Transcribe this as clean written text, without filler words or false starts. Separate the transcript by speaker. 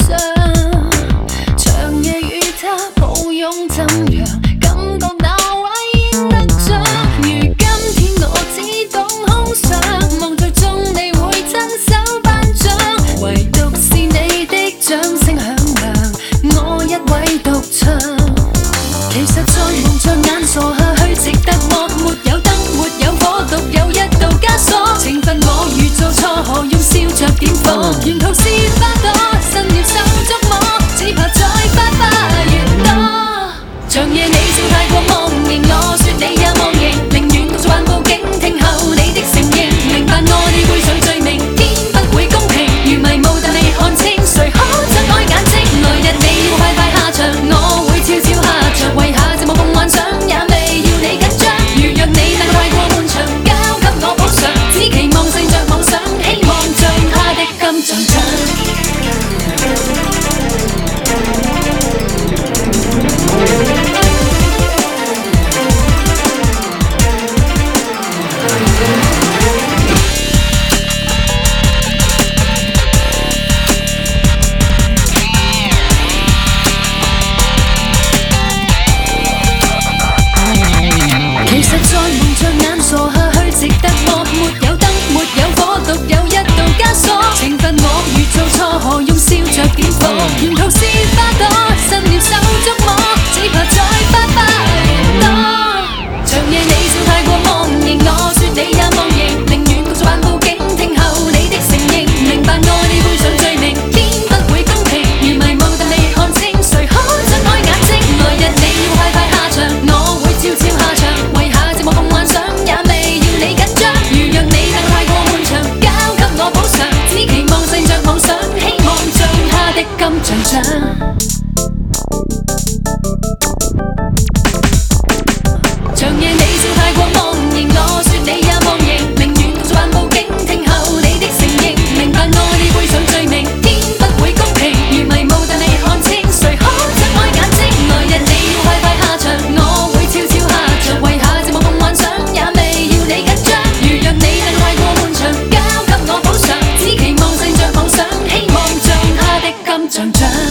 Speaker 1: 想，長夜與他抱擁怎樣感覺那位應得獎？如今天我只懂空想，望最終你會親手頒獎，唯獨是你的掌聲響亮，我一位獨唱。其實在蒙着眼傻下去，值得麼？沒有燈，沒有火，獨有一道枷鎖。懲罰我如做錯，何用笑着點火？沿途是花朵，伸了手觸摸，只怕再花花越多。長夜你笑太過茫然，我說你也忘形，寧願獨自漫步警聽後你的承認，明白我你背上罪名，天不會公平，如迷霧但未看清，誰可睜開眼睛？來日你要快快下場，我會悄悄下場，為下寂寞夢幻想也未要你緊張。如若你但太過漫長，交給我補償，只期望勝着妄想，希望像他的金像獎。其實在蒙着眼傻下去，值得麼？沒有燈，沒有火，獨有一道枷鎖。懲罰我如做錯，何用笑着點火？沿途是花朵，伸了手觸摸，只怕再花花越多。長夜你笑太過茫然，我說你也忘形，寧願獨自漫步警聽後你的承認，明白愛你背上罪名，天不會公平，如迷霧但未看清，誰可睜開眼睛？來日你要快快下場，我會悄悄下場，為下寂寞夢幻想也未要你緊張。如若你等太過漫長，交給我補償，只期望勝着妄想，希望像他的金像獎。長夜你笑太過茫然，我說你也忘形，寧願獨自漫步警聽後你的承認，明白愛你背上罪名，天不會公平，如迷霧但未看清，誰可睜開眼睛？來日你要快快下場，我會悄悄下場，為下寂寞夢幻想也未要你緊張。如若你等太過漫長，交給我補償，只期望勝着妄想，希望像他的金像獎。